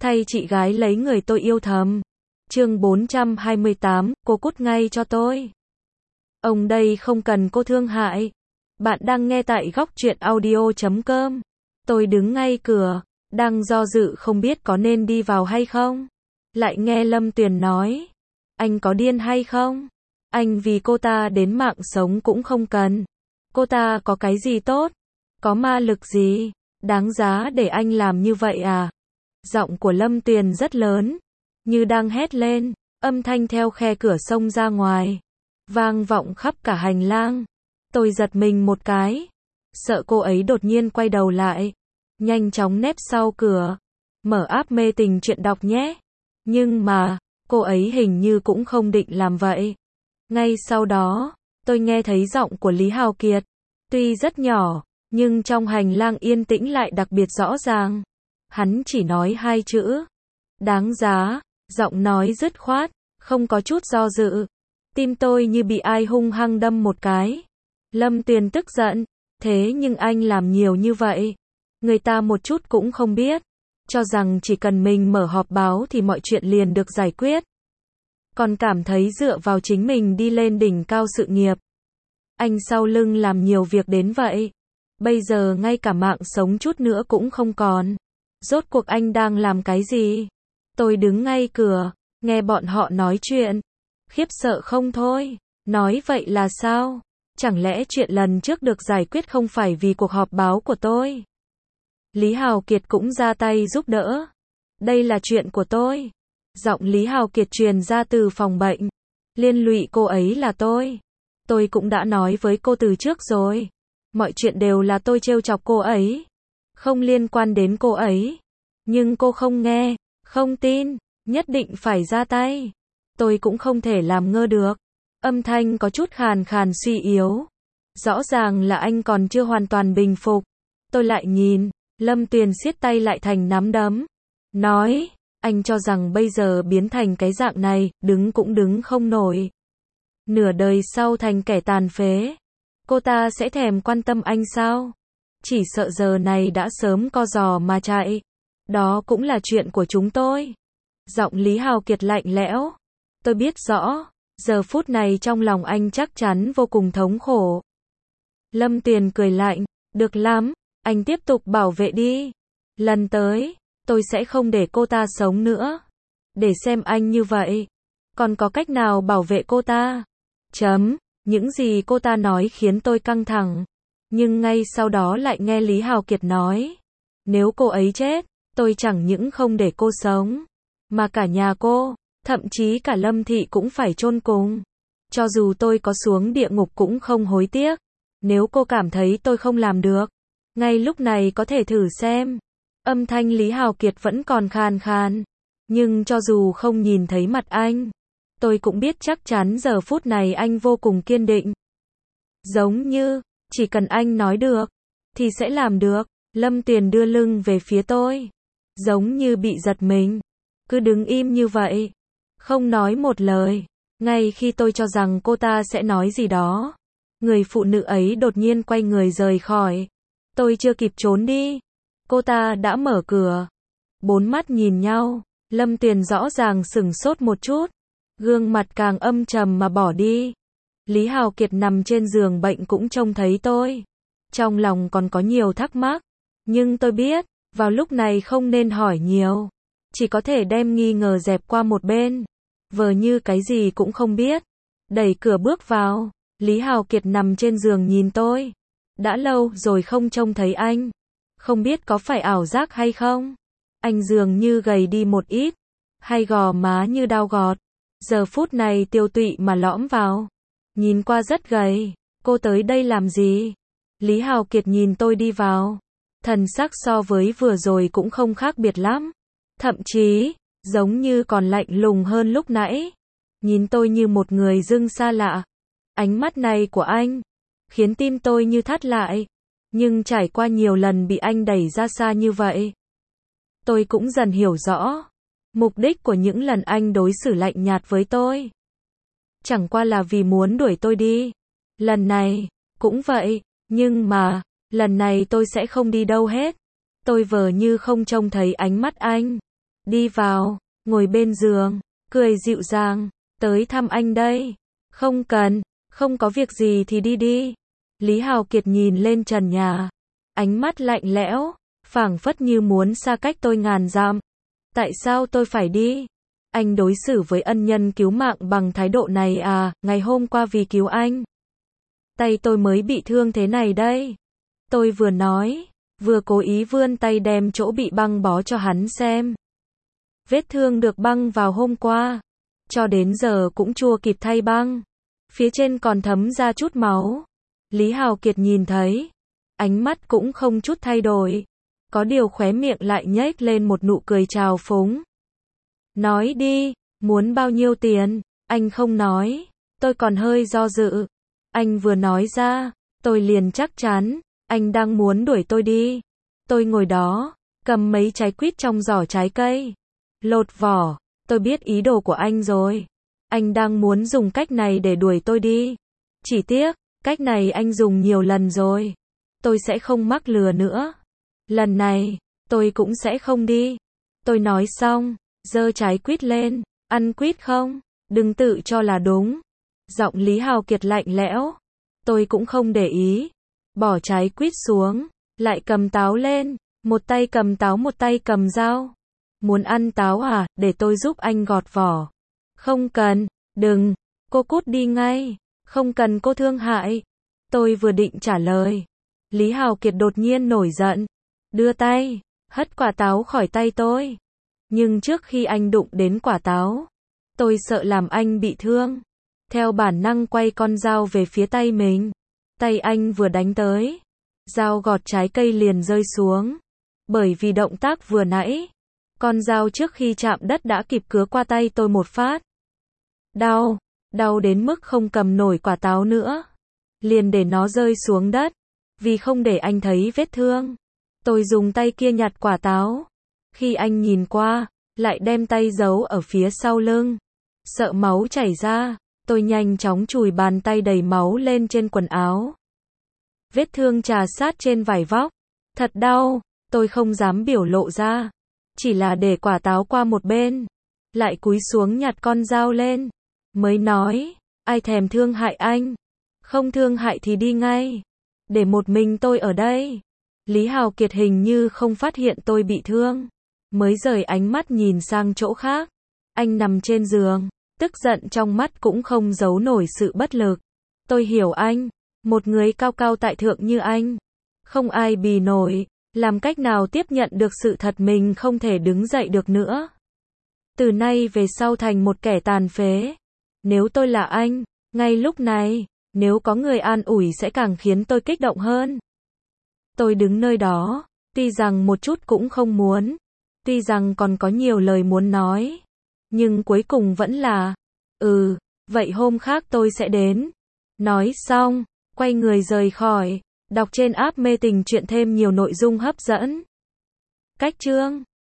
thay chị gái lấy người tôi yêu thầm. Chương 428, cô cút ngay cho tôi. Ông đây không cần cô thương hại. Bạn đang nghe tại góc truyện audio.com. Tôi đứng ngay cửa, đang do dự không biết có nên đi vào hay không. Lại nghe Lâm Tuyền nói, anh có điên hay không? Anh vì cô ta đến mạng sống cũng không cần. Cô ta có cái gì tốt? Có ma lực gì? Đáng giá để anh làm như vậy à? Giọng của Lâm Tuyền rất lớn, như đang hét lên, âm thanh theo khe cửa xông ra ngoài, vang vọng khắp cả hành lang. Tôi giật mình một cái, sợ cô ấy đột nhiên quay đầu lại, nhanh chóng nép sau cửa, mở app mê tình truyện đọc nhé. Nhưng mà, cô ấy hình như cũng không định làm vậy. Ngay sau đó, tôi nghe thấy giọng của Lý Hào Kiệt, tuy rất nhỏ, nhưng trong hành lang yên tĩnh lại đặc biệt rõ ràng. Hắn chỉ nói hai chữ, đáng giá, giọng nói dứt khoát, không có chút do dự. Tim tôi như bị ai hung hăng đâm một cái. Lâm Tuyền tức giận, thế nhưng anh làm nhiều như vậy, người ta một chút cũng không biết, cho rằng chỉ cần mình mở họp báo thì mọi chuyện liền được giải quyết. Còn cảm thấy dựa vào chính mình đi lên đỉnh cao sự nghiệp. Anh sau lưng làm nhiều việc đến vậy, bây giờ ngay cả mạng sống chút nữa cũng không còn. Rốt cuộc anh đang làm cái gì? Tôi đứng ngay cửa, nghe bọn họ nói chuyện, khiếp sợ không thôi. Nói vậy là sao? Chẳng lẽ chuyện lần trước được giải quyết không phải vì cuộc họp báo của tôi? Lý Hào Kiệt cũng ra tay giúp đỡ. Đây là chuyện của tôi. Giọng Lý Hào Kiệt truyền ra từ phòng bệnh. Liên lụy cô ấy là tôi. Tôi cũng đã nói với cô từ trước rồi. Mọi chuyện đều là tôi trêu chọc cô ấy. Không liên quan đến cô ấy. Nhưng cô không nghe, không tin, nhất định phải ra tay. Tôi cũng không thể làm ngơ được. Âm thanh có chút khàn khàn suy yếu. Rõ ràng là anh còn chưa hoàn toàn bình phục. Tôi lại nhìn, Lâm Tuyền siết tay lại thành nắm đấm. Nói, anh cho rằng bây giờ biến thành cái dạng này, đứng cũng đứng không nổi. Nửa đời sau thành kẻ tàn phế. Cô ta sẽ thèm quan tâm anh sao? Chỉ sợ giờ này đã sớm co giò mà chạy. Đó cũng là chuyện của chúng tôi. Giọng Lý Hào Kiệt lạnh lẽo. Tôi biết rõ, giờ phút này trong lòng anh chắc chắn vô cùng thống khổ. Lâm Tuyền cười lạnh, được lắm, anh tiếp tục bảo vệ đi. Lần tới, tôi sẽ không để cô ta sống nữa. Để xem anh như vậy, còn có cách nào bảo vệ cô ta? Những gì cô ta nói khiến tôi căng thẳng. Nhưng ngay sau đó lại nghe Lý Hào Kiệt nói, nếu cô ấy chết, tôi chẳng những không để cô sống, mà cả nhà cô, thậm chí cả Lâm Thị cũng phải chôn cùng. Cho dù tôi có xuống địa ngục cũng không hối tiếc. Nếu cô cảm thấy tôi không làm được, ngay lúc này có thể thử xem. Âm thanh Lý Hào Kiệt vẫn còn khàn khàn. Nhưng cho dù không nhìn thấy mặt anh, tôi cũng biết chắc chắn giờ phút này anh vô cùng kiên định. Giống như, chỉ cần anh nói được, thì sẽ làm được. Lâm Tuyền đưa lưng về phía tôi, giống như bị giật mình. Cứ đứng im như vậy, không nói một lời. Ngay khi tôi cho rằng cô ta sẽ nói gì đó, người phụ nữ ấy đột nhiên quay người rời khỏi. Tôi chưa kịp trốn đi, cô ta đã mở cửa. Bốn mắt nhìn nhau, Lâm Tuyền rõ ràng sửng sốt một chút, gương mặt càng âm trầm mà bỏ đi. Lý Hào Kiệt nằm trên giường bệnh cũng trông thấy tôi. Trong lòng còn có nhiều thắc mắc, nhưng tôi biết, vào lúc này không nên hỏi nhiều. Chỉ có thể đem nghi ngờ dẹp qua một bên, vờ như cái gì cũng không biết. Đẩy cửa bước vào, Lý Hào Kiệt nằm trên giường nhìn tôi. Đã lâu rồi không trông thấy anh. Không biết có phải ảo giác hay không? Anh dường như gầy đi một ít, hay gò má như dao gọt. Giờ phút này tiêu tụy mà lõm vào. Nhìn qua rất gầy. Cô tới đây làm gì? Lý Hào Kiệt nhìn tôi đi vào. Thần sắc so với vừa rồi cũng không khác biệt lắm. Thậm chí, giống như còn lạnh lùng hơn lúc nãy. Nhìn tôi như một người dưng xa lạ. Ánh mắt này của anh khiến tim tôi như thắt lại. Nhưng trải qua nhiều lần bị anh đẩy ra xa như vậy, tôi cũng dần hiểu rõ mục đích của những lần anh đối xử lạnh nhạt với tôi. Chẳng qua là vì muốn đuổi tôi đi. Lần này cũng vậy, nhưng mà lần này tôi sẽ không đi đâu hết. Tôi vờ như không trông thấy ánh mắt anh. đi vào, ngồi bên giường, cười dịu dàng, tới thăm anh đây. Không cần, không có việc gì thì đi đi. Lý Hào Kiệt nhìn lên trần nhà, ánh mắt lạnh lẽo, phảng phất như muốn xa cách tôi ngàn dặm. Tại sao tôi phải đi? Anh đối xử với ân nhân cứu mạng bằng thái độ này à, ngày hôm qua vì cứu anh. Tay tôi mới bị thương thế này đây. Tôi vừa nói, vừa cố ý vươn tay đem chỗ bị băng bó cho hắn xem. Vết thương được băng vào hôm qua, cho đến giờ cũng chưa kịp thay băng. Phía trên còn thấm ra chút máu. Lý Hào Kiệt nhìn thấy, ánh mắt cũng không chút thay đổi. Có điều khóe miệng lại nhếch lên một nụ cười trào phúng. Nói đi, muốn bao nhiêu tiền? Anh không nói, tôi còn hơi do dự. Anh vừa nói ra, tôi liền chắc chắn, anh đang muốn đuổi tôi đi. Tôi ngồi đó, cầm mấy trái quýt trong giỏ trái cây. Lột vỏ, tôi biết ý đồ của anh rồi. Anh đang muốn dùng cách này để đuổi tôi đi. Chỉ tiếc, cách này anh dùng nhiều lần rồi. Tôi sẽ không mắc lừa nữa. Lần này, tôi cũng sẽ không đi. Tôi nói xong, giơ trái quýt lên, ăn quýt không? Đừng tự cho là đúng. Giọng Lý Hào Kiệt lạnh lẽo. Tôi cũng không để ý. Bỏ trái quýt xuống, lại cầm táo lên, một tay cầm táo một tay cầm dao. Muốn ăn táo à, để tôi giúp anh gọt vỏ. Không cần, đừng, cô cút đi ngay, không cần cô thương hại. Tôi vừa định trả lời. Lý Hào Kiệt đột nhiên nổi giận, đưa tay, hất quả táo khỏi tay tôi. Nhưng trước khi anh đụng đến quả táo, tôi sợ làm anh bị thương. Theo bản năng quay con dao về phía tay mình. Tay anh vừa đánh tới, dao gọt trái cây liền rơi xuống. Bởi vì động tác vừa nãy, con dao trước khi chạm đất đã kịp cứa qua tay tôi một phát. Đau, đau đến mức không cầm nổi quả táo nữa. Liền để nó rơi xuống đất. Vì không để anh thấy vết thương, tôi dùng tay kia nhặt quả táo. Khi anh nhìn qua, lại đem tay giấu ở phía sau lưng. Sợ máu chảy ra, tôi nhanh chóng chùi bàn tay đầy máu lên trên quần áo. Vết thương chà sát trên vải vóc. Thật đau, tôi không dám biểu lộ ra. Chỉ là để quả táo qua một bên. Lại cúi xuống nhặt con dao lên. Mới nói, ai thèm thương hại anh. Không thương hại thì đi ngay. Để một mình tôi ở đây. Lý Hào Kiệt hình như không phát hiện tôi bị thương. Mới rời ánh mắt nhìn sang chỗ khác. Anh nằm trên giường. Tức giận trong mắt cũng không giấu nổi sự bất lực. Tôi hiểu anh. Một người cao cao tại thượng như anh. Không ai bì nổi. Làm cách nào tiếp nhận được sự thật mình không thể đứng dậy được nữa. Từ nay về sau thành một kẻ tàn phế. Nếu tôi là anh, ngay lúc này, nếu có người an ủi sẽ càng khiến tôi kích động hơn. Tôi đứng nơi đó, tuy rằng một chút cũng không muốn. Tuy rằng còn có nhiều lời muốn nói. Nhưng cuối cùng vẫn là, vậy hôm khác tôi sẽ đến. Nói xong, quay người rời khỏi. Đọc trên app Mê Tình Truyện thêm nhiều nội dung hấp dẫn. Cách chương